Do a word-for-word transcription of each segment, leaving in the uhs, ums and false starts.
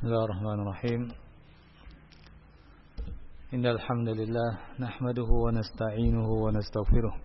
Bismillahirrahmanirrahim. Innal hamdalillah nahmaduhu wa nasta'inuhu wa nastaghfiruh.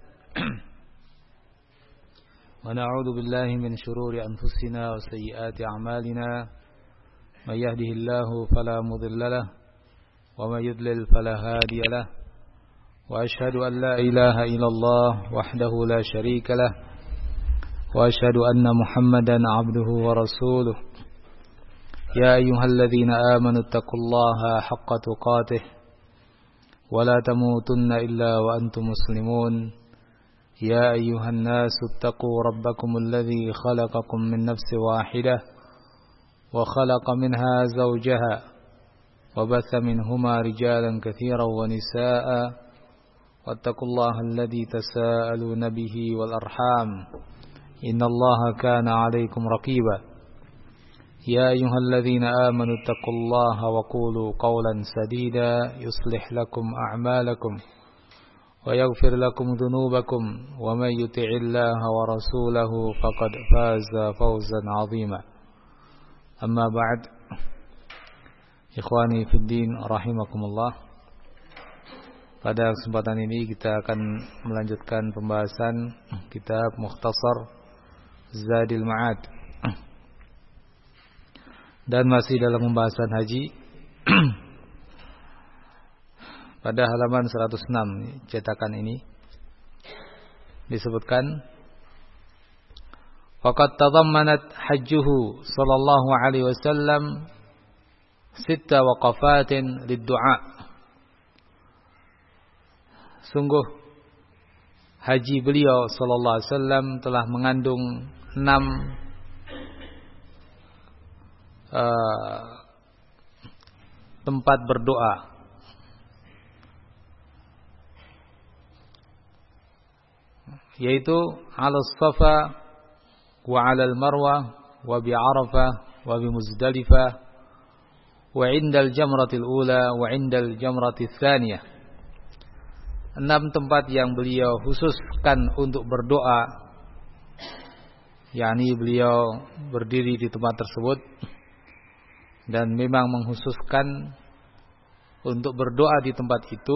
Wa na'udzu billahi min shururi anfusina wa sayyiati a'malina. May yahdihillahu fala mudilla lahu wa may yudlil fala hadiya lahu. Wa ashhadu an la ilaha illallah wahdahu la syarika lahu. Wa ashhadu anna Muhammadan 'abduhu wa rasuluh. يا أيها الذين آمنوا اتقوا الله حق تقاته ولا تموتن إلا وأنتم مسلمون يا أيها الناس اتقوا ربكم الذي خلقكم من نفس واحدة وخلق منها زوجها وبث منهما رجالا كثيرا ونساء واتقوا الله الذي تساءلون به والأرحام إن الله كان عليكم رقيبا يا أيها الذين آمنوا اتقوا الله وقولوا قولا سديدا يصلح لكم أعمالكم ويغفر لكم ذنوبكم ومن يطع الله ورسوله فقد فاز فوزا عظيما أما بعد إخواني في الدين رحمكم الله. Pada kesempatan ini kita akan melanjutkan pembahasan kitab Mukhtasar Zadil Ma'ad dan masih dalam pembahasan haji. Pada halaman seratus enam cetakan ini disebutkan faqad tadammanat hajjuhu sallallahu alaihi wasallam sitta waqafatin lid-du'a. Sungguh haji beliau sallallahu alaihi wasallam telah mengandung enam Uh, tempat berdoa. Yaitu ala Safa wa ala al-Marwah wa bi Arafah wa bi Muzdalifah wa inda al-jamratil ula wa inda al-jamratil thaniyah. Enam tempat yang beliau khususkan untuk berdoa, yakni beliau berdiri di tempat tersebut dan memang mengkhususkan untuk berdoa di tempat itu,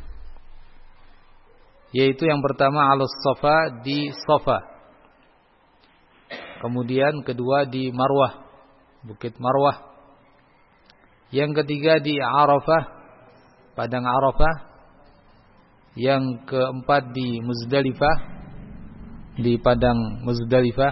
yaitu yang pertama alus Safa, di Safa, kemudian kedua di Marwah, Bukit Marwah, yang ketiga di Arafah, Padang Arafah, yang keempat di Muzdalifah, di Padang Muzdalifah,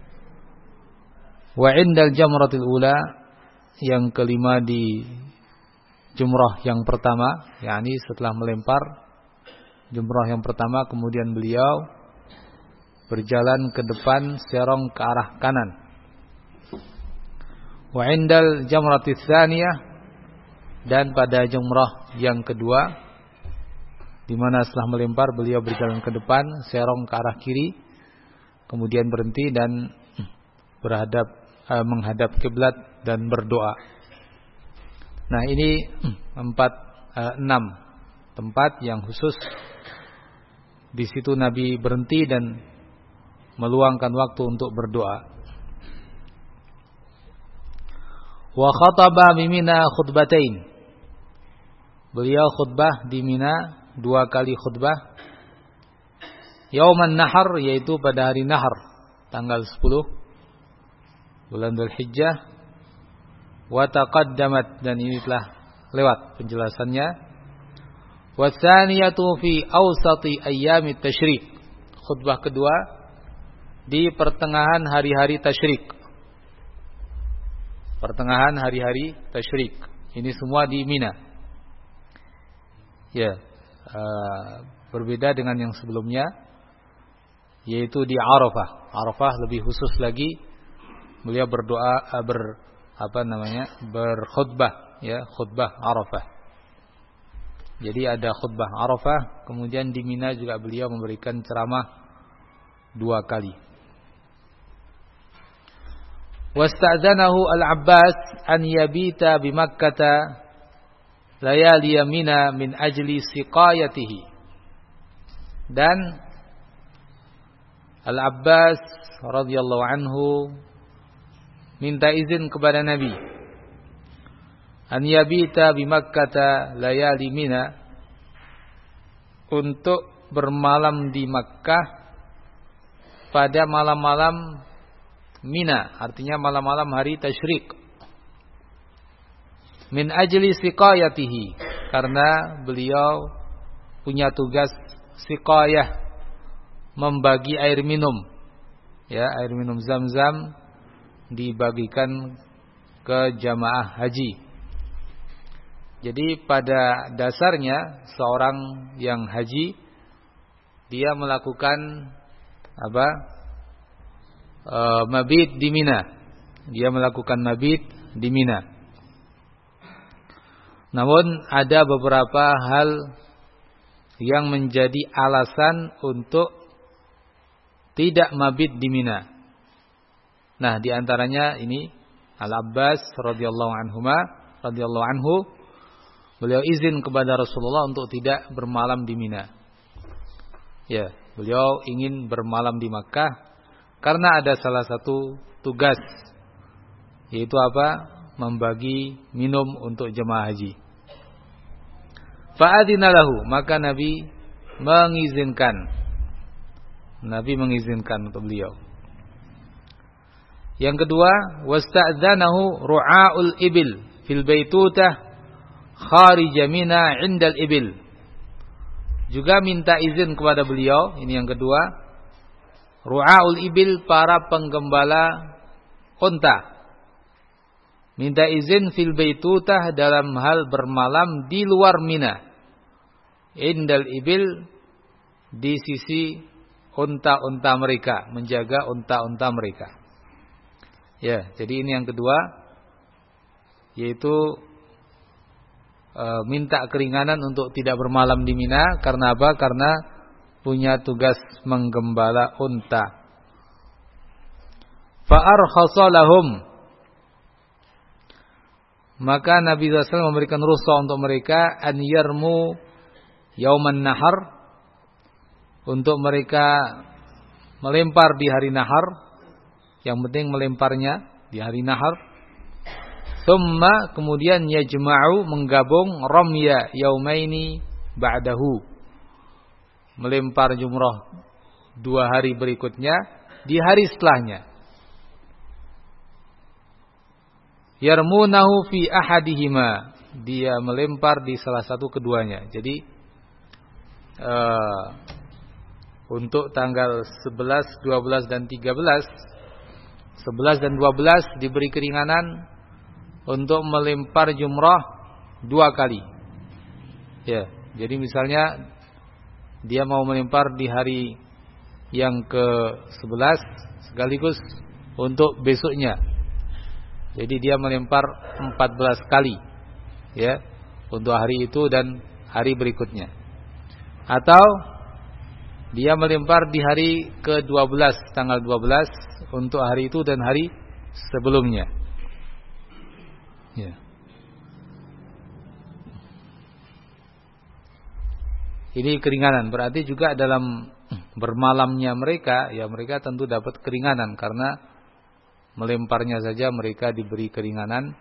wa indal jamratil ula, yang kelima di jumrah yang pertama, yakni setelah melempar jumrah yang pertama kemudian beliau berjalan ke depan serong ke arah kanan. Wa indal jamratis tsaniyah, dan pada jumrah yang kedua di mana setelah melempar beliau berjalan ke depan serong ke arah kiri kemudian berhenti dan berhadap eh, menghadap kiblat dan berdoa. Nah, ini empat eh, enam tempat yang khusus di situ Nabi berhenti dan meluangkan waktu untuk berdoa. Wa khataba bi Mina khutbatain. Beliau khutbah di Mina dua kali khutbah. Yauman Nahar, yaitu pada hari Nahar, tanggal sepuluh bulan Dzulhijjah. Wa taqaddamat, dan ini telah lewat penjelasannya. Wa tsaniyatu fi awsati ayyamit tasyrik. Khutbah kedua di pertengahan hari-hari tasyrik. Pertengahan hari-hari tasyrik. Ini semua di Mina. Ya, uh, berbeda dengan yang sebelumnya, yaitu di Arafah. Arafah lebih khusus lagi. Beliau berdoa uh, ber apa namanya berkhutbah, ya, khutbah Arafah. Jadi ada khutbah Arafah, kemudian di Mina juga beliau memberikan ceramah dua kali. Wasta'dzanahu al-Abbas an yabita bi Makkah layali Mina min ajli siqayatihi. Dan Al-Abbas radhiyallahu anhu minta izin kepada Nabi an yabita bi Makkah layali Mina, untuk bermalam di Makkah pada malam-malam Mina, artinya malam-malam hari tasyrik. Min ajli siqayatihi, karena beliau punya tugas siqayah, membagi air minum. Ya, air minum Zam-Zam dibagikan ke jamaah haji. Jadi pada dasarnya seorang yang haji, dia melakukan apa? E, mabit di Mina. Dia melakukan mabit di Mina. Namun ada beberapa hal yang menjadi alasan untuk tidak mabit di Mina. Nah, di antaranya ini Al-Abbas radhiyallahu anhuma radhiyallahu anhu, beliau izin kepada Rasulullah untuk tidak bermalam di Mina. Ya, beliau ingin bermalam di Makkah karena ada salah satu tugas, yaitu apa? Membagi minum untuk jemaah haji. Fa'adina lahu, maka Nabi mengizinkan. Nabi mengizinkan untuk beliau. Yang kedua, wasta'dzanahu ru'aul ibil fil baitutah kharij Mina 'indal ibil. Juga minta izin kepada beliau, ini yang kedua, ru'aul ibil, para penggembala unta. Minta izin fil baitutah, dalam hal bermalam di luar Mina. Indal ibil, di sisi unta-unta mereka, menjaga unta-unta mereka. Ya, jadi ini yang kedua, yaitu e, minta keringanan untuk tidak bermalam di Mina. Karena apa? Karena punya tugas menggembala unta. Fa'arkhasa lahum, maka Nabi shallallahu alaihi wasallam memberikan rukhsah untuk mereka, an yarmu yauman nahar, untuk mereka melempar di hari nahar. Yang penting melemparnya di hari nahar. Tsumma, kemudian yajma'u, menggabung, ramya yaumaini ba'dahu, melempar jumrah dua hari berikutnya di hari setelahnya. Yarmunahu fi ahadihima, dia melempar di salah satu keduanya. Jadi uh, untuk tanggal sebelas, dua belas dan tiga belas, sebelas dan dua belas diberi keringanan untuk melempar jumrah dua kali. Ya, jadi misalnya dia mau melempar di hari yang ke sebelas sekaligus untuk besoknya. Jadi dia melempar empat belas kali, ya, untuk hari itu dan hari berikutnya. Atau dia melempar di hari ke dua belas, tanggal dua belas, untuk hari itu dan hari sebelumnya. Ya. Ini keringanan, berarti juga dalam bermalamnya mereka, ya mereka tentu dapat keringanan karena melemparnya saja mereka diberi keringanan,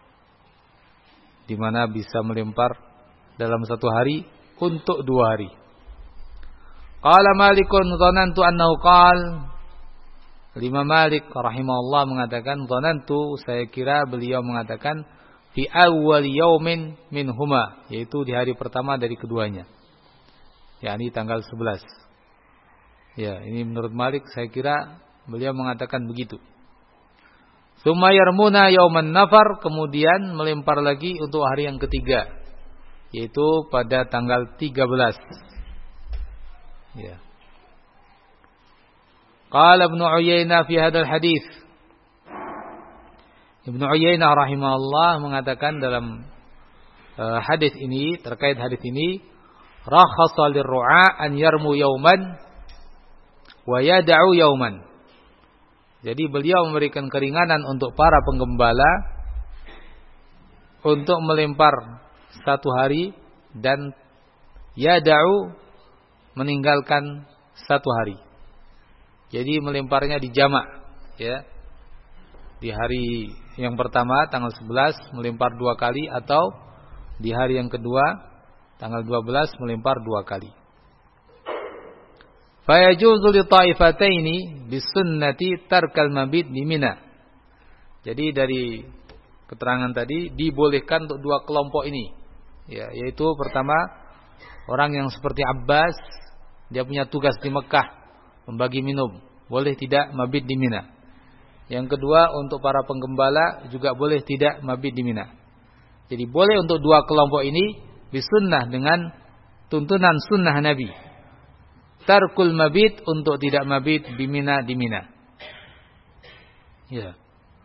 di mana bisa melempar dalam satu hari untuk dua hari. Qala Malikun dhanantu annahu qala, Imam Malik rahimahullah mengatakan, dhanantu, saya kira beliau mengatakan, fi awwal yaumin minhuma, yaitu di hari pertama dari keduanya, yakni tanggal sebelas. Ya, ini menurut Malik, saya kira beliau mengatakan begitu. Tsumma yarmuna yauman nafar, kemudian melempar lagi untuk hari yang ketiga, yaitu pada tanggal tiga belas. Ya. Qala Ibnu Uyainah fi hadzal hadis. Ibnu Uyainah rahimahullah mengatakan dalam uh, hadis ini, terkait hadis ini, rakhasa lirru'a an yarmu yauman wa yad'u yauman. Jadi beliau memberikan keringanan untuk para penggembala untuk melempar satu hari dan yad'u, meninggalkan satu hari. Jadi melemparnya di jamak, ya. di hari yang pertama tanggal sebelas melempar dua kali, atau di hari yang kedua tanggal dua belas melempar dua kali. Fayajuzu li ta'ifataini bisunnati tarkal mabit di Mina. Jadi dari keterangan tadi dibolehkan untuk dua kelompok ini, ya, yaitu pertama orang yang seperti Abbas, dia punya tugas di Mekah membagi minum, boleh tidak mabit di Mina. Yang kedua untuk para penggembala juga boleh tidak mabit di Mina. Jadi boleh untuk dua kelompok ini bisunnah dengan tuntunan sunnah Nabi. Tarkul mabit untuk tidak mabit di Mina di Mina. Ya.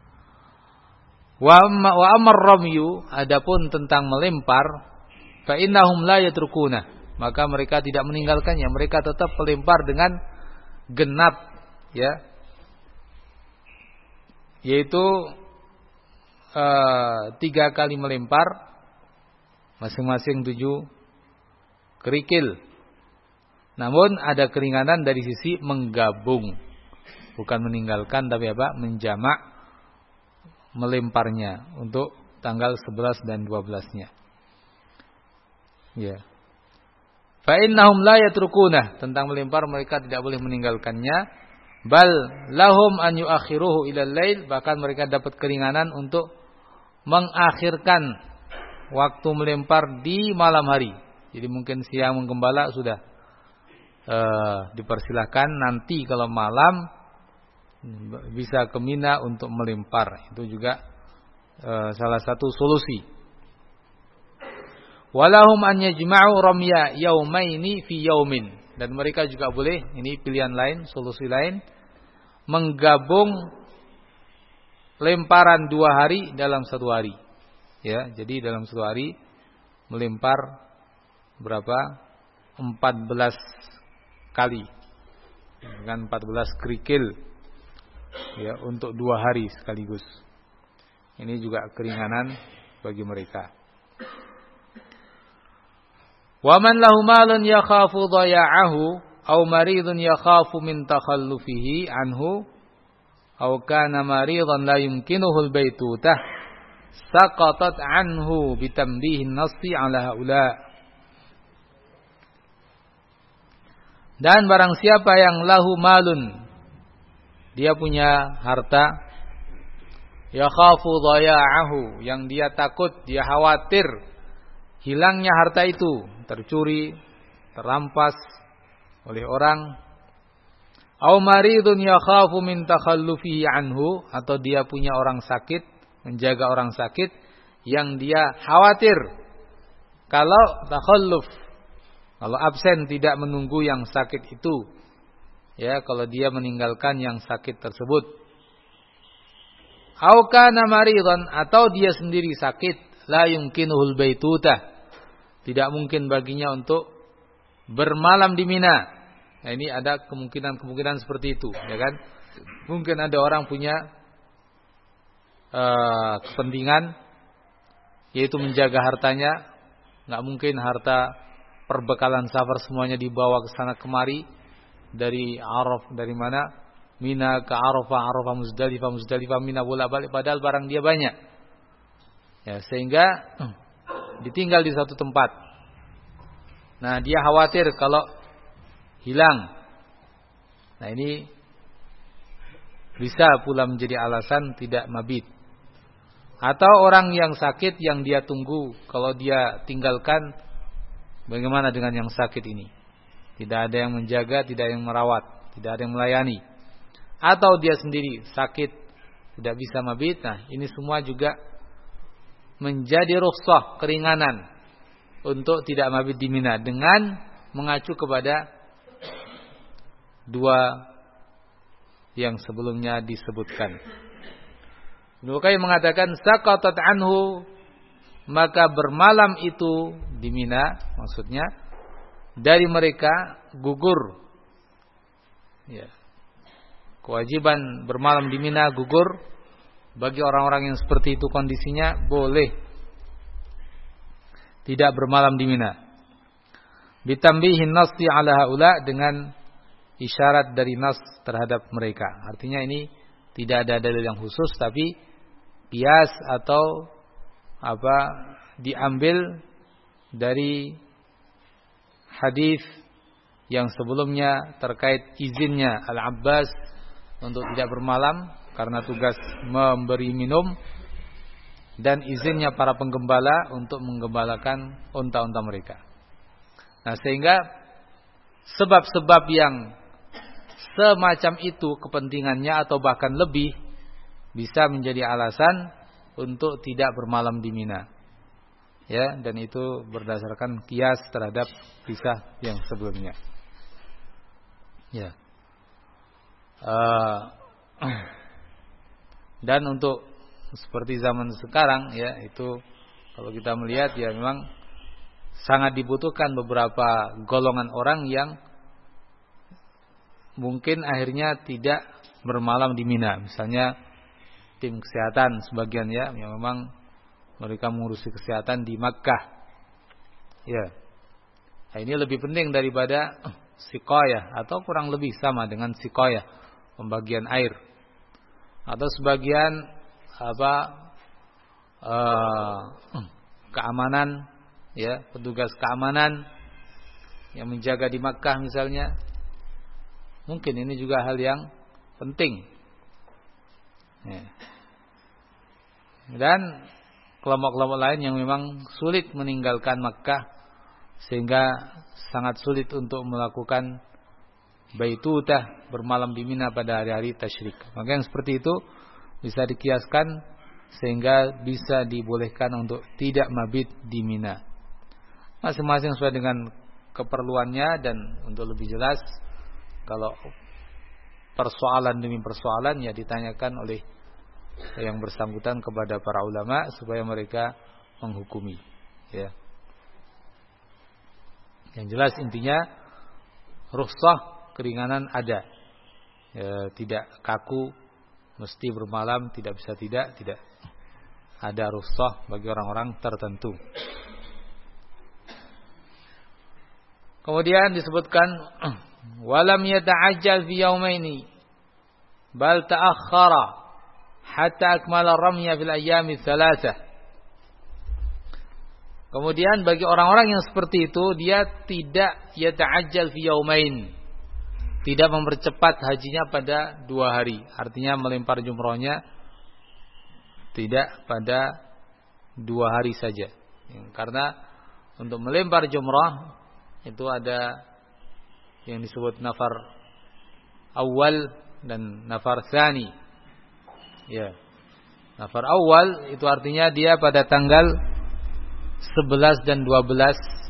Wa wa amar ramyu, adapun tentang melempar, fa innahum la yatrukuna, maka mereka tidak meninggalkannya, mereka tetap melempar dengan genap, ya. Yaitu uh, tiga kali melempar, masing-masing tujuh kerikil. Namun ada keringanan dari sisi menggabung, bukan meninggalkan, tapi apa? Menjamak melemparnya untuk tanggal sebelas dan dua belas-nya. Ya. Fa innahum la yatrukuna, tentang melempar mereka tidak boleh meninggalkannya. Bal lahum an yuakhiruhu ila lail, bahkan mereka dapat keringanan untuk mengakhirkan waktu melempar di malam hari. Jadi mungkin siang menggembala sudah Uh, dipersilahkan, nanti kalau malam bisa ke Mina untuk melempar. Itu juga uh, salah satu solusi. Walahum an yajma'u ramya yaumaini fi yaumin, dan mereka juga boleh, ini pilihan lain, solusi lain, menggabung lemparan dua hari dalam satu hari. Ya, jadi dalam satu hari melempar berapa? empat belas kali dengan empat belas kerikil, ya, untuk dua hari sekaligus. Ini juga keringanan bagi mereka. Wa man lahu malun yakhafu dhaya'ahu aw maridun yakhafu min takhallufihi anhu aw kana maridan la yumkinuhu al-baitutah saqatat anhu bitambihin nassi ala haula. Dan barang siapa yang lahu malun, dia punya harta, yakhafu dhaya'ahu, yang dia takut, dia khawatir hilangnya harta itu, tercuri, terampas oleh orang. Au maridun yakhafu min takhallufihi anhu, atau dia punya orang sakit, menjaga orang sakit yang dia khawatir kalau takhalluf, kalau absen, tidak menunggu yang sakit itu, ya, kalau dia meninggalkan yang sakit tersebut. Au kana maridan, atau dia sendiri sakit, la yumkinuhul baitutah, tidak mungkin baginya untuk bermalam di Mina. Nah, ini ada kemungkinan-kemungkinan seperti itu, ya kan? Mungkin ada orang punya uh, kepentingan, yaitu menjaga hartanya. Nggak mungkin harta perbekalan safar semuanya dibawa ke sana kemari, dari Araf, dari mana? Mina ke Arafah, Arafah Muzdalifah, Muzdalifah Mina, bolak-balik, padahal barang dia banyak. Ya, sehingga ditinggal di satu tempat. Nah, dia khawatir kalau hilang. Nah, ini bisa pula menjadi alasan tidak mabit. Atau orang yang sakit yang dia tunggu, kalau dia tinggalkan, bagaimana dengan yang sakit ini? Tidak ada yang menjaga, tidak ada yang merawat, tidak ada yang melayani. Atau dia sendiri sakit, tidak bisa mabit. Nah, ini semua juga menjadi rukhsah, keringanan untuk tidak mabit di Mina, dengan mengacu kepada dua yang sebelumnya disebutkan. Ibnu Qayyim mengatakan saqatat anhu, maka bermalam itu di Mina, maksudnya dari mereka gugur, ya, kewajiban bermalam di Mina gugur bagi orang-orang yang seperti itu kondisinya, boleh tidak bermalam di Mina. Bitambihin nassi ala haula, dengan isyarat dari nas terhadap mereka. Artinya ini tidak ada dalil yang khusus, tapi qiyas atau apa diambil dari hadis yang sebelumnya terkait izinnya Al-Abbas untuk tidak bermalam karena tugas memberi minum, dan izinnya para penggembala untuk menggembalakan unta-unta mereka. Nah, sehingga sebab-sebab yang semacam itu kepentingannya atau bahkan lebih bisa menjadi alasan untuk tidak bermalam di Mina. Ya, dan itu berdasarkan qiyas terhadap kisah yang sebelumnya. Ya. Uh, dan untuk seperti zaman sekarang, ya, itu kalau kita melihat, ya memang sangat dibutuhkan beberapa golongan orang yang mungkin akhirnya tidak bermalam di Mina. Misalnya tim kesehatan sebagian, ya, yang memang mereka mengurusi kesehatan di Makkah. Ya. Nah, ini lebih penting daripada siqayah, atau kurang lebih sama dengan siqayah, pembagian air. Atau sebagian apa uh, keamanan, ya, petugas keamanan yang menjaga di Makkah misalnya. Mungkin ini juga hal yang penting. Ya. Dan kelompok-kelompok lain yang memang sulit meninggalkan Makkah, sehingga sangat sulit untuk melakukan baitutah, bermalam di Mina pada hari-hari tasyrik. Maka yang seperti itu bisa dikiaskan sehingga bisa dibolehkan untuk tidak mabit di Mina. Masing-masing sesuai dengan keperluannya, dan untuk lebih jelas kalau persoalan demi persoalan, ya ditanyakan oleh yang bersangkutan kepada para ulama supaya mereka menghukumi, ya. Yang jelas intinya rukhsah, keringanan ada, ya, tidak kaku mesti bermalam, tidak bisa tidak, tidak ada rukhsah bagi orang-orang tertentu. Kemudian disebutkan walam yata'ajjal fi yaumaini bal ta'akhkhara hatta akmala ramya fil ayyami tsalatsah. Kemudian bagi orang-orang yang seperti itu, dia tidak yata'ajjal fi yaumain, tidak mempercepat hajinya pada dua hari. Artinya melempar jumrohnya tidak pada dua hari saja. Karena untuk melempar jumroh itu ada yang disebut nafar awal dan nafar tsani. Ya. Nafar awal itu artinya dia pada tanggal sebelas dan dua belas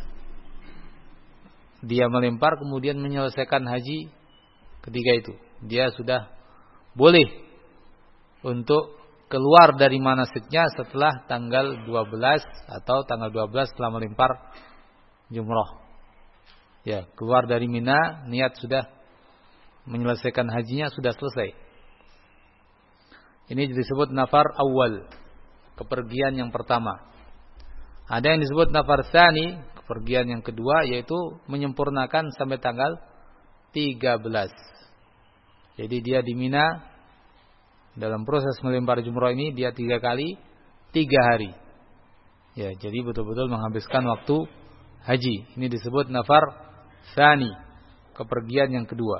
dia melempar, kemudian menyelesaikan haji ketika itu. Dia sudah boleh untuk keluar dari manasiknya setelah tanggal dua belas atau tanggal dua belas setelah melempar jumrah. Ya, keluar dari Mina, niat sudah menyelesaikan hajinya sudah selesai. Ini disebut nafar awal, kepergian yang pertama. Ada yang disebut nafar tsani, kepergian yang kedua, yaitu menyempurnakan sampai tanggal tiga belas. Jadi dia di Mina, dalam proses melempar jumrah ini dia tiga kali tiga hari. Ya, jadi betul-betul menghabiskan waktu haji. Ini disebut nafar tsani, kepergian yang kedua.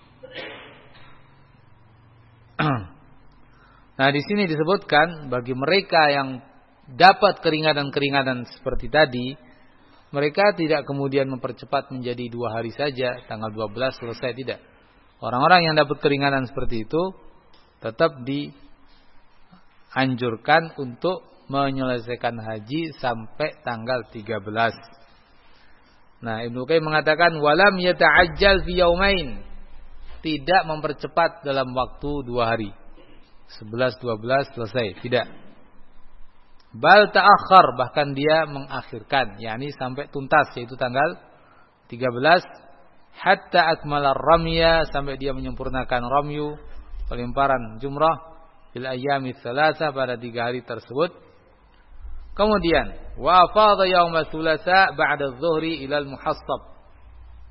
Nah, di sini disebutkan bagi mereka yang dapat keringanan-keringanan seperti tadi, mereka tidak kemudian mempercepat menjadi dua hari saja, tanggal dua belas selesai, tidak. Orang-orang yang dapat keringanan seperti itu tetap dianjurkan untuk menyelesaikan haji sampai tanggal tiga belas. Nah, Ibnu Qayyim mengatakan walam yata'ajjal fi yaumain, tidak mempercepat dalam waktu dua hari. sebelas dua belas selesai, tidak. Bal ta'akhkhar, bahkan dia mengakhirkan, yakni sampai tuntas, yaitu tanggal tiga belas, hatta akmala ramya, sampai dia menyempurnakan ramyu, pelemparan jumrah, fil ayyami tsalatsa, pada tiga hari tersebut. Kemudian wa afadha yaum tsulatsa ba'da adh-dhuhri ila al-muhassab.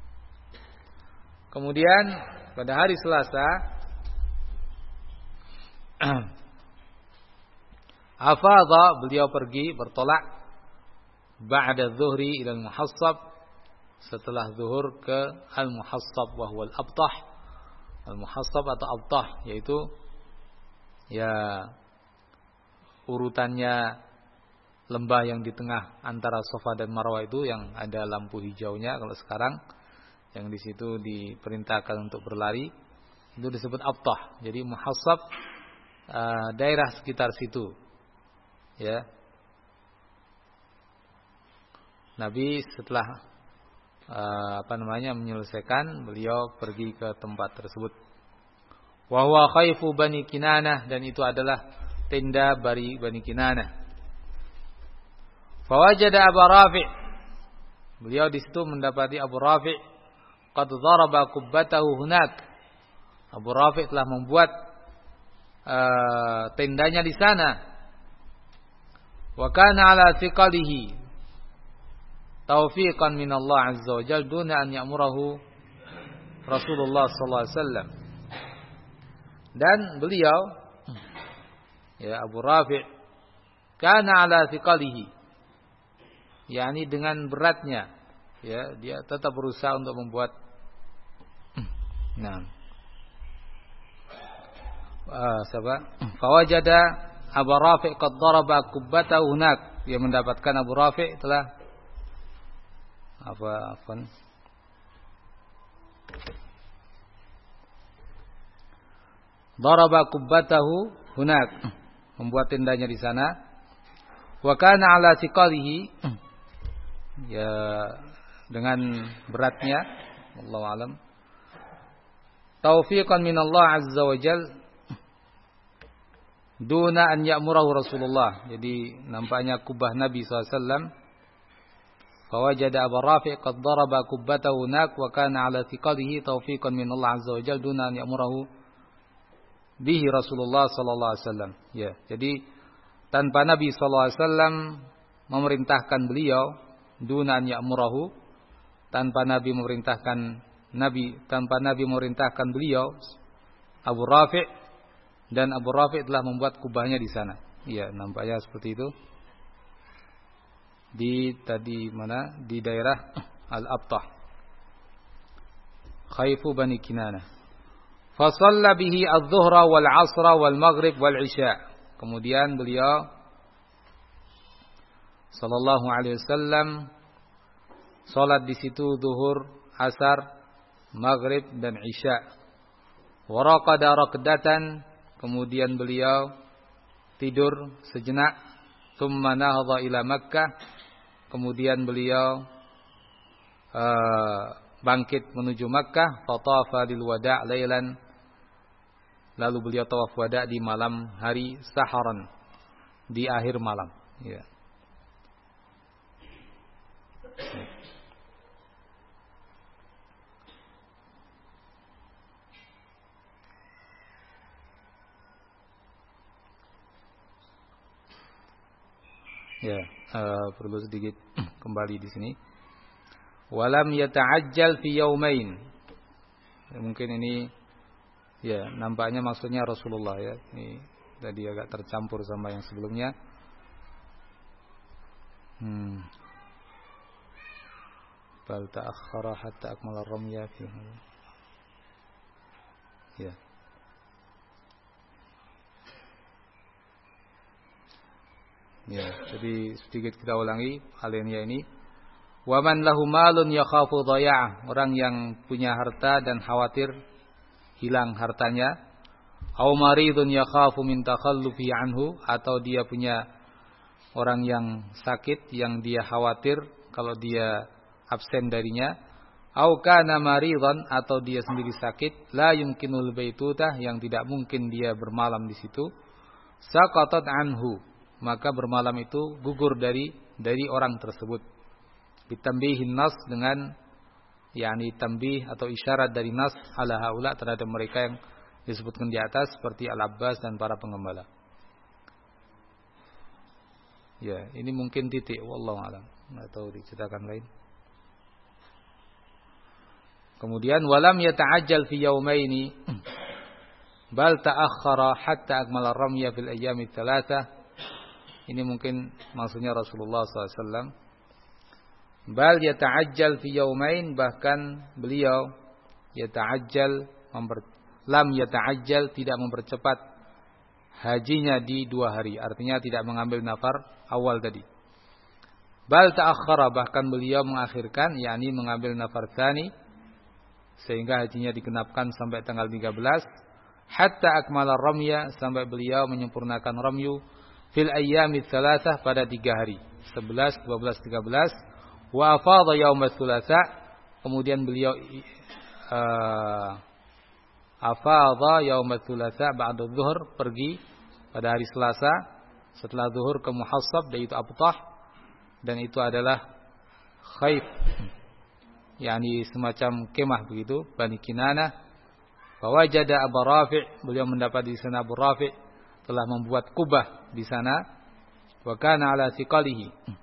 Kemudian pada hari Selasa Afadha, beliau pergi bertolak ba'da zuhri ila al-muhassab, setelah zuhur ke al-muhassab wa huwa al-abtah. Al-muhassab atau abtah yaitu ya urutannya lembah yang di tengah antara Safa dan Marwah itu yang ada lampu hijaunya. Kalau sekarang yang di situ diperintahkan untuk berlari itu disebut abtah. Jadi muhassab uh, daerah sekitar situ. Ya. Nabi setelah uh, apa namanya menyelesaikan, beliau pergi ke tempat tersebut. Wa huwa khaifu Bani Kinanah, dan itu adalah tenda bari Bani Kinanah. Fawajada Abu Rafi', beliau di situ mendapati Abu Rafi' qad daraba kubbatahu hunak. Abu Rafi' telah membuat uh, tendanya di sana. Wa kana ala thiqalihi taufiqan min Allah azza wa jalla duna an ya'murahu Rasulullah sallallahu alaihi wasallam. Dan beliau ya Abu Rafi' kana ala thiqalihi, yakni dengan beratnya, ya dia tetap berusaha untuk membuat nah uh, sabah fawajada Abu Rafi' qad daraba kubbatahu hunak, dia mendapatkan Abu Rafi' telah apa afan daraba kubbatahu hunak, membuat tendanya di sana. Wa kana ala siqalihi, ya dengan beratnya, wallahu alam, taufiqan min Allah azza wa jalla duna an ya'murahu Rasulullah. Jadi nampaknya kubah Nabi sallallahu alaihi wasallam. Fawajada Abu Rafi' qad daraba kubbatahu hunak wa kana ala thiqalihi taufiqan min Allah azza wa jalla duna an ya'murahu bihi Rasulullah sallallahu alaihi wasallam. Ya, jadi tanpa Nabi sallallahu alaihi wasallam memerintahkan beliau, duna an ya'murahu, tanpa Nabi memerintahkan Nabi tanpa Nabi memerintahkan beliau Abu Rafi', dan Abu Rafi' telah membuat kubahnya di sana. Iya, nampaknya seperti itu. Di tadi mana? Di daerah Al-Abtah. Khaifu Bani Kinanah. Fa shalla bihi adh-dhuhra wal 'ashra wal maghrib wal 'isya. Kemudian beliau sallallahu alaihi wasallam salat di situ zuhur, asar, maghrib dan isya. Wa raqada raqdatan, kemudian beliau tidur sejenak. Tsumma nahadha ila Makkah, kemudian beliau uh, bangkit menuju Makkah. Fatafa lil wada' lailan, lalu beliau tawaf wada' di malam hari, saharan, di akhir malam. Ya. Ya, uh, perlu sedikit kembali di sini. Walam yata'ajjal fi yaumain. Ya, mungkin ini ya nampaknya maksudnya Rasulullah ya. Ini tadi agak tercampur sama yang sebelumnya. Hmm. Bal ta'akhkhara hatta akmala ramya fi. Ya. Ya, jadi sedikit kita ulangi alinea ini. Wa man lahu malun yakhafu dhaya'ah, orang yang punya harta dan khawatir hilang hartanya. Aw maridun yakhafu min takhallufi anhu, atau dia punya orang yang sakit yang dia khawatir kalau dia absen darinya. Aw kana maridan, atau dia sendiri sakit, la yumkinul baitutah, yang tidak mungkin dia bermalam di situ. Saqatat anhu, maka bermalam itu gugur dari dari orang tersebut. Ditambihin nas, dengan yakni tambih atau isyarat dari nas ala haula, terhadap mereka yang disebutkan di atas seperti Al-Abbas dan para pengembala. Ya, ini mungkin titik, wallahu alam, atau diceritakan lain. Kemudian walam yata'ajjal fi yaumaini, bal ta'akhkhara hatta akmala ramya fil ayyami tsalatsah. Ini mungkin maksudnya Rasulullah sallallahu alaihi wasallam. Bal yata'ajjal fi yaumain, bahkan beliau yata'ajjal memper, lam yata'ajjal tidak mempercepat hajinya di dua hari, artinya tidak mengambil nafar awal tadi. Bal ta'akhkhara, bahkan beliau mengakhirkan, yakni mengambil nafar tsani sehingga hajinya digenapkan sampai tanggal tiga belas, hatta akmala ramya, sampai beliau menyempurnakan ramyu fil ayyami tsalatsah, pada tiga hari, sebelas, dua belas, tiga belas. Wa afadha yaum ats-tsulatsa, kemudian beliau uh, afadha yaum ats-tsulatsa ba'da zuhur, pergi pada hari Selasa setelah zuhur ke Muhassab, yaitu Abtah, dan itu adalah Khayf, yakni semacam kemah begitu, Bani Kinanah. Fawajada Abu Rafi', beliau mendapat di sana Abu Rafi' telah membuat kubah di sana. Wa kana ala thiqalihi,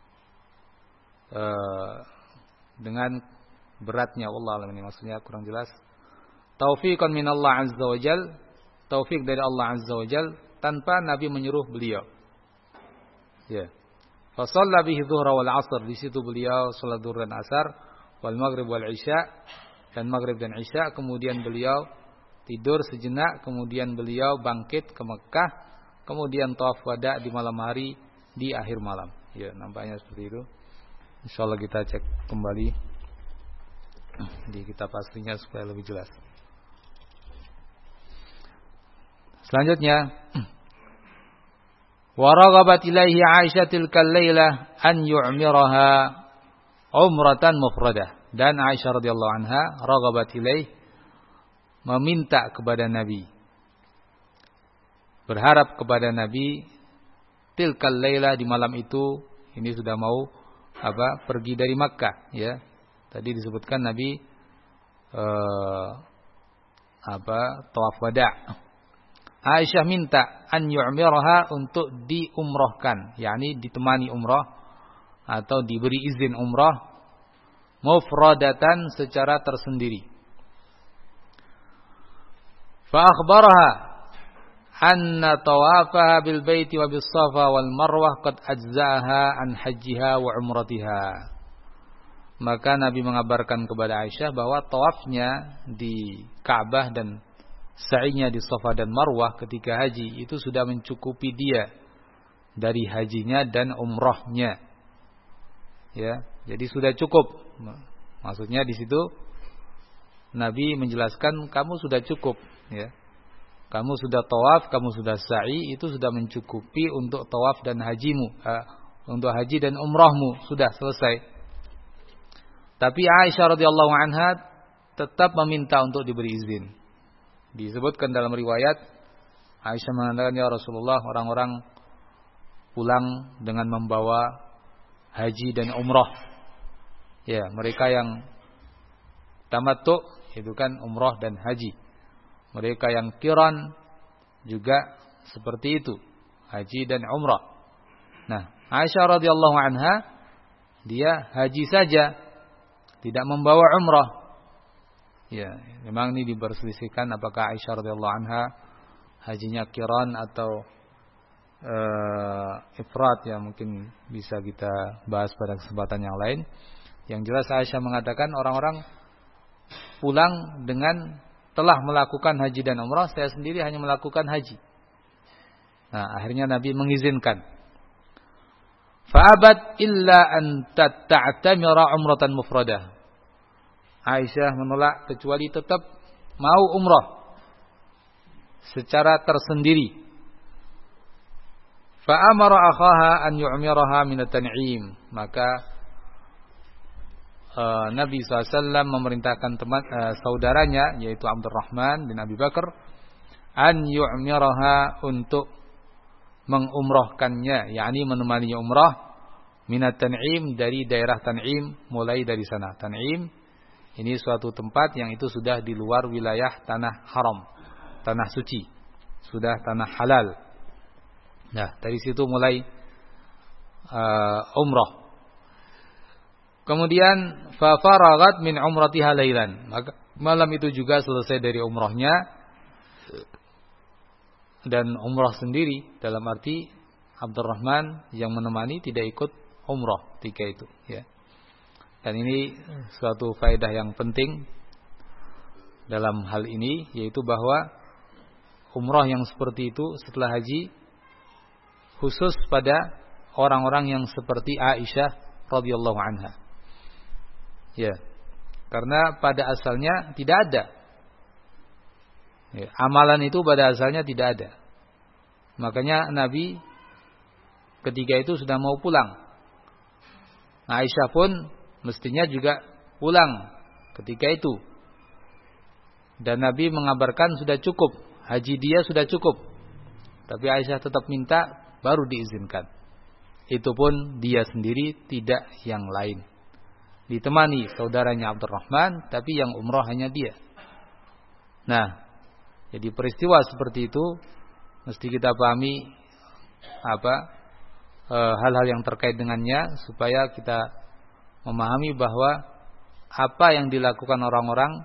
Uh, dengan beratnya, Allah alam, ini maksudnya kurang jelas. Taufiqan min Allah azza wajal, taufik dari Allah azza wajal, tanpa Nabi menyuruh beliau. Ya. Fa shalla bihi dhuhra wal 'asr, di situ beliau salat zuhur dan asar, wal maghrib wal isya, dan maghrib dan isya. Kemudian beliau tidur sejenak, kemudian beliau bangkit ke Mekah, kemudian tawaf wada di malam hari, di akhir malam. Ya, nampaknya seperti itu. Insyaallah kita cek kembali di kitab aslinya supaya lebih jelas. Selanjutnya, wa raghabat ilaihi Aisyah tilkal lailah an yu'miraha umratan mufradah. Dan Aisyah radhiyallahu anha raghabat ilaihi, meminta kepada Nabi, berharap kepada Nabi, tilkal lailah, di malam itu, ini sudah mau apa pergi dari Makkah, ya. Tadi disebutkan Nabi eh, apa tawaf wada'. Aisyah minta an yu'miraha, untuk diumrohkan, yakni ditemani umrah atau diberi izin umrah, mufradatan, secara tersendiri. Fa akhbaraha anna tawafaha bil baiti wa bis safa wal marwah qad ajza'aha an hajjiha wa umratiha. Maka Nabi mengabarkan kepada Aisyah bahwa tawafnya di Ka'bah dan sa'inya di Safa dan Marwah ketika haji itu sudah mencukupi dia dari hajinya dan umrahnya. Ya, jadi sudah cukup. Maksudnya di situ Nabi menjelaskan, kamu sudah cukup, ya. Kamu sudah tawaf, kamu sudah sa'i, itu sudah mencukupi untuk tawaf dan hajimu, uh, untuk haji dan umrahmu, sudah selesai. Tapi Aisyah radhiyallahu anha tetap meminta untuk diberi izin. Disebutkan dalam riwayat, Aisyah mengatakan, ya Rasulullah, orang-orang pulang dengan membawa haji dan umrah. Ya, mereka yang tamattu, itu kan umrah dan haji. Mereka yang qiran juga seperti itu, haji dan umrah. Nah, Aisyah radhiyallahu anha, dia haji saja, tidak membawa umrah. Ya, memang ini diperselisihkan apakah Aisyah radhiyallahu anha hajinya qiran atau uh, ifrat, ya mungkin bisa kita bahas pada kesempatan yang lain. Yang jelas Aisyah mengatakan, orang-orang pulang dengan telah melakukan haji dan umrah, saya sendiri hanya melakukan haji. Nah, akhirnya Nabi mengizinkan. Fa'abat illa an ta'tamira umratan mufradah. Aisyah menolak kecuali tetap mau umrah secara tersendiri. Fa'amara akhaha an yu'miraha min at-tan'im. Maka Uh, Nabi shallallahu alaihi wasallam memerintahkan teman uh, saudaranya, yaitu Abdurrahman bin Abi Bakar, an yu'miraha, untuk mengumrahkannya, yakni menemani umrah, minat Tan'im, dari daerah Tan'im, mulai dari sana. Tan'im ini suatu tempat yang itu sudah di luar wilayah tanah haram, tanah suci, sudah tanah halal. Nah, dari situ mulai uh, umrah. Kemudian fa faragat min umratiha lailan. Maka malam itu juga selesai dari umrahnya. dan umrah sendiri, dalam arti Abdurrahman yang menemani tidak ikut umrah ketika itu, ya. Dan ini suatu faedah yang penting dalam hal ini, yaitu bahwa umrah yang seperti itu setelah haji khusus pada orang-orang yang seperti Aisyah radhiyallahu anha. Ya. Karena pada asalnya tidak ada. Ya, amalan itu pada asalnya tidak ada. Makanya Nabi ketika itu sudah mau pulang. Aisyah pun mestinya juga pulang ketika itu. Dan Nabi mengabarkan sudah cukup, haji dia sudah cukup. Tapi Aisyah tetap minta, baru diizinkan. Itu pun dia sendiri, tidak yang lain. Ditemani saudaranya Abdurrahman, tapi yang umrah hanya dia. Nah, jadi peristiwa seperti itu mesti kita pahami apa e, hal-hal yang terkait dengannya, supaya kita memahami bahwa apa yang dilakukan orang-orang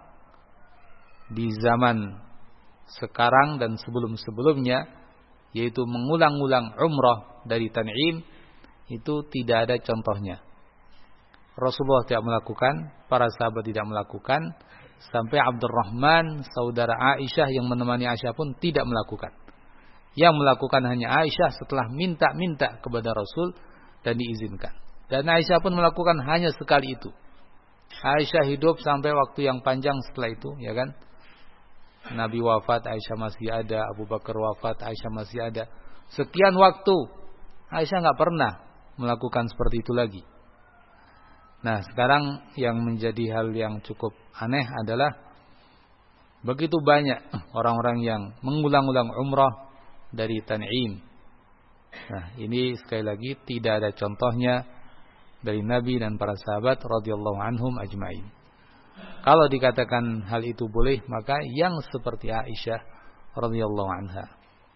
di zaman sekarang dan sebelum-sebelumnya, yaitu mengulang-ulang umrah dari Tan'im, itu tidak ada contohnya. Rasulullah tidak melakukan, para sahabat tidak melakukan, sampai Abdurrahman saudara Aisyah yang menemani Aisyah pun tidak melakukan. Yang melakukan hanya Aisyah setelah minta-minta kepada Rasul dan diizinkan. Dan Aisyah pun melakukan hanya sekali itu. Aisyah hidup sampai waktu yang panjang setelah itu, ya kan? Nabi wafat, Aisyah masih ada. Abu Bakar wafat, Aisyah masih ada. Sekian waktu Aisyah nggak pernah melakukan seperti itu lagi. Nah, sekarang yang menjadi hal yang cukup aneh adalah begitu banyak orang-orang yang mengulang-ulang umrah dari Tan'im. Nah, ini sekali lagi tidak ada contohnya dari Nabi dan para sahabat radhiyallahu anhum ajma'in. Kalau dikatakan hal itu boleh, maka yang seperti Aisyah radhiyallahu anha.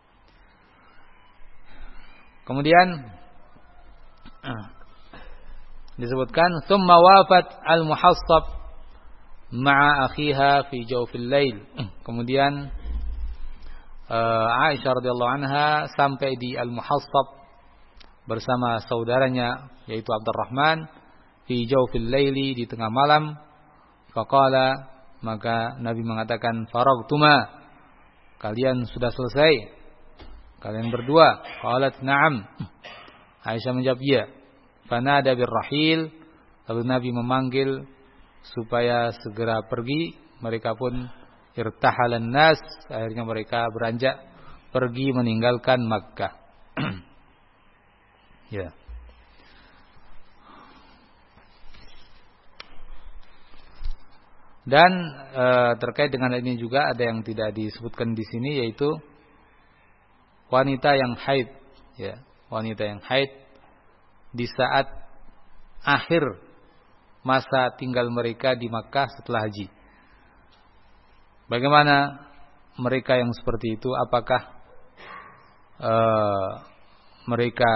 Kemudian disebutkan thumma wafat al-Muhassab ma'a akhiha fi jawfil lail. Kemudian uh, Aisyah radhiyallahu anha sampai di al-Muhassab bersama saudaranya yaitu Abdurrahman fi jawfil laili, di tengah malam. Faqala, maka Nabi mengatakan, faragtuma, kalian sudah selesai, kalian berdua. Qalat na'am, Aisyah menjawab iya. Fanada birrahil, lalu Nabi memanggil supaya segera pergi. Mereka pun irtahalan nas, akhirnya mereka beranjak pergi meninggalkan Makkah. Ya. Dan e, terkait dengan ini juga ada yang tidak disebutkan di sini, yaitu wanita yang haid, ya, wanita yang haid di saat akhir masa tinggal mereka di Makkah setelah haji. Bagaimana mereka yang seperti itu? Apakah e, mereka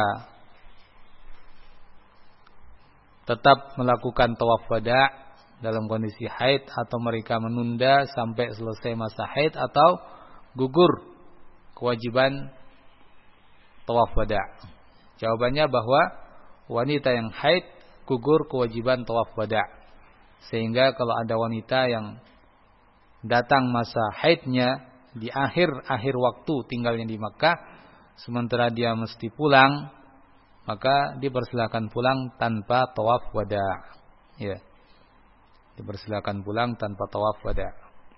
tetap melakukan tawaf wada' dalam kondisi haid, atau mereka menunda sampai selesai masa haid, atau gugur kewajiban tawaf wada'? Jawabannya bahwa wanita yang haid gugur kewajiban tawaf wada'. Sehingga kalau ada wanita yang datang masa haidnya di akhir-akhir waktu tinggalnya di Makkah, sementara dia mesti pulang, maka dipersilakan pulang tanpa tawaf wada'. Ya. Dipersilakan pulang tanpa tawaf wada'.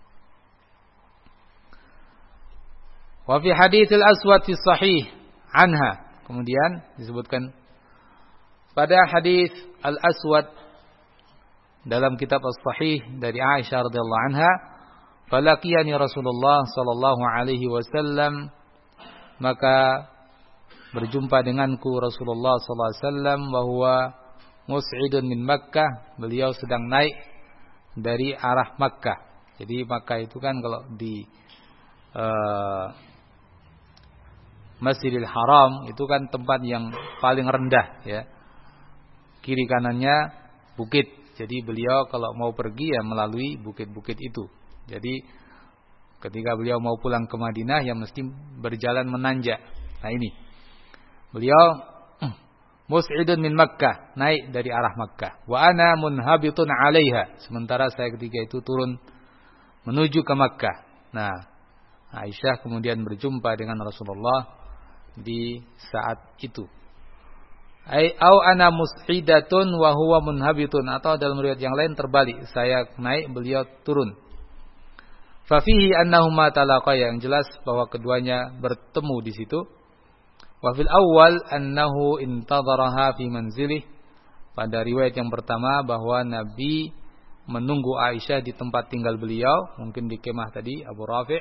Wa fi hadits al-Aswad fi sahih anha, kemudian disebutkan pada hadis al-Aswad dalam kitab as-Sahih dari Aisyah radhiyallahu anha, falaqiyani Rasulullah sallallahu alaihi wasallam, maka berjumpa denganku Rasulullah sallallahu alaihi wasallam wa huwa mus'idun min Makkah, beliau sedang naik dari arah Makkah. Jadi Makkah itu kan kalau di uh, Masjidil Haram itu kan tempat yang paling rendah, ya. Kiri kanannya bukit. Jadi beliau kalau mau pergi ya melalui bukit-bukit itu. Jadi Ketika beliau mau pulang ke Madinah yang mesti berjalan menanjak. Nah ini. Beliau mus'idun min Makkah, naik dari arah Makkah. Wa ana munhabitun 'alaiha. Sementara saya ketika itu turun menuju ke Makkah. Nah, Aisyah kemudian berjumpa dengan Rasulullah di saat itu. Ai au ana mus'idatun wa huwa munhabitun, atau dalam riwayat yang lain terbalik, saya naik beliau turun. Fa fihi annahuma talaqaya, yang jelas bahwa keduanya bertemu di situ. Wa fil awal annahu intadharaha fi manzilih. Pada riwayat yang pertama bahwa Nabi menunggu Aisyah di tempat tinggal beliau, mungkin di kemah tadi Abu Rafi'.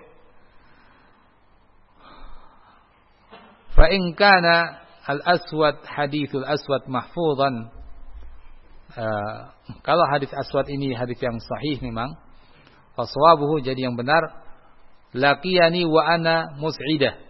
Fa in kana al-aswad hadithul aswad mahfuzan. Uh, kalau hadis aswad ini hadis yang sahih memang, faswabuhu, jadi yang benar, laqiyani wa ana mus'idah.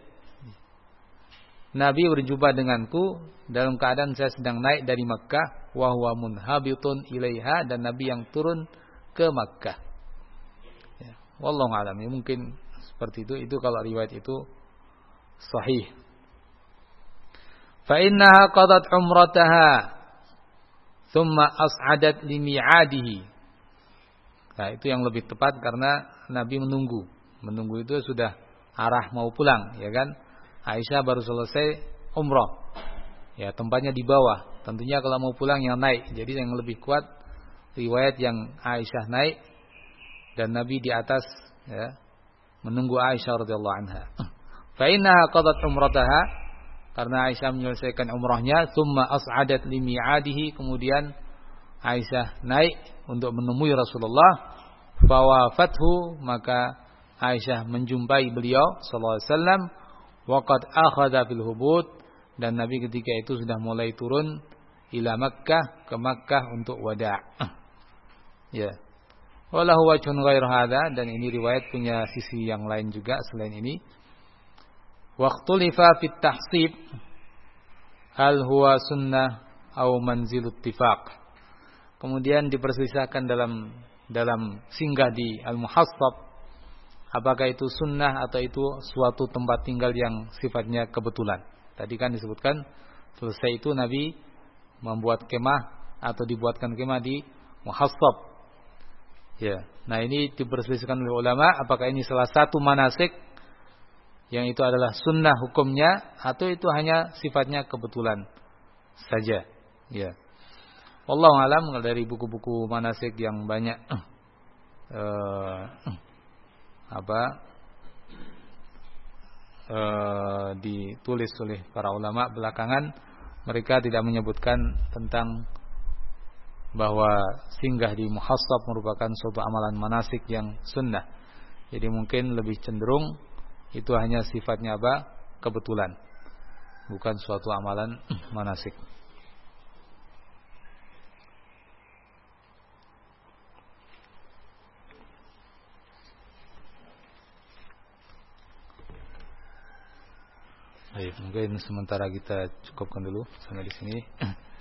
Nabi berjumpa denganku dalam keadaan saya sedang naik dari Makkah, wa huwa munhabitun ilaiha, dan Nabi yang turun ke Makkah. Ya, wallahu a'lam. Ya, mungkin seperti itu. Itu kalau riwayat itu sahih. Fa innaha qadat umrataha thumma as'adat li mi'adihi. Nah, itu yang lebih tepat karena Nabi menunggu. Menunggu itu sudah arah mau pulang, ya kan? Aisyah baru selesai umrah. Ya, tempatnya di bawah. Tentunya kalau mau pulang yang naik. Jadi yang lebih kuat riwayat yang Aisyah naik dan Nabi di atas, ya, menunggu Aisyah radhiyallahu anha. Fa innaha qadat umrataha, karena Aisyah menyelesaikan umrahnya, tsumma as'adat li mi'adihi, kemudian Aisyah naik untuk menemui Rasulullah. Fawafathu, maka Aisyah menjumpai beliau sallallahu alaihi wasallam. Waqad akhadha bil hubud, dan Nabi ketika itu sudah mulai turun ila Makkah, ke Makkah untuk wada'. Ya. Walahu wajhun ghairu hadza, dan ini riwayat punya sisi yang lain juga selain ini. Waqtulifa fit tahsib hal huwa sunnah au manzilut ittifaq. Kemudian diperselisihkan dalam dalam singgah di al-muhassab, apakah itu sunnah atau itu suatu tempat tinggal yang sifatnya kebetulan. Tadi kan disebutkan selesai itu Nabi membuat kemah atau dibuatkan kemah di muhassab. Ya. Nah, ini diperselisihkan oleh ulama apakah ini salah satu manasik yang itu adalah sunnah hukumnya atau itu hanya sifatnya kebetulan saja. Ya. Wallahu alam, dari buku-buku manasik yang banyak uh, apa e, ditulis oleh para ulama belakangan, mereka tidak menyebutkan tentang bahwa singgah di muhassab merupakan suatu amalan manasik yang sunnah. Jadi mungkin lebih cenderung itu hanya sifatnya apa? Kebetulan, bukan suatu amalan manasik. Baik, mungkin sementara kita cukupkan dulu sampai di sini.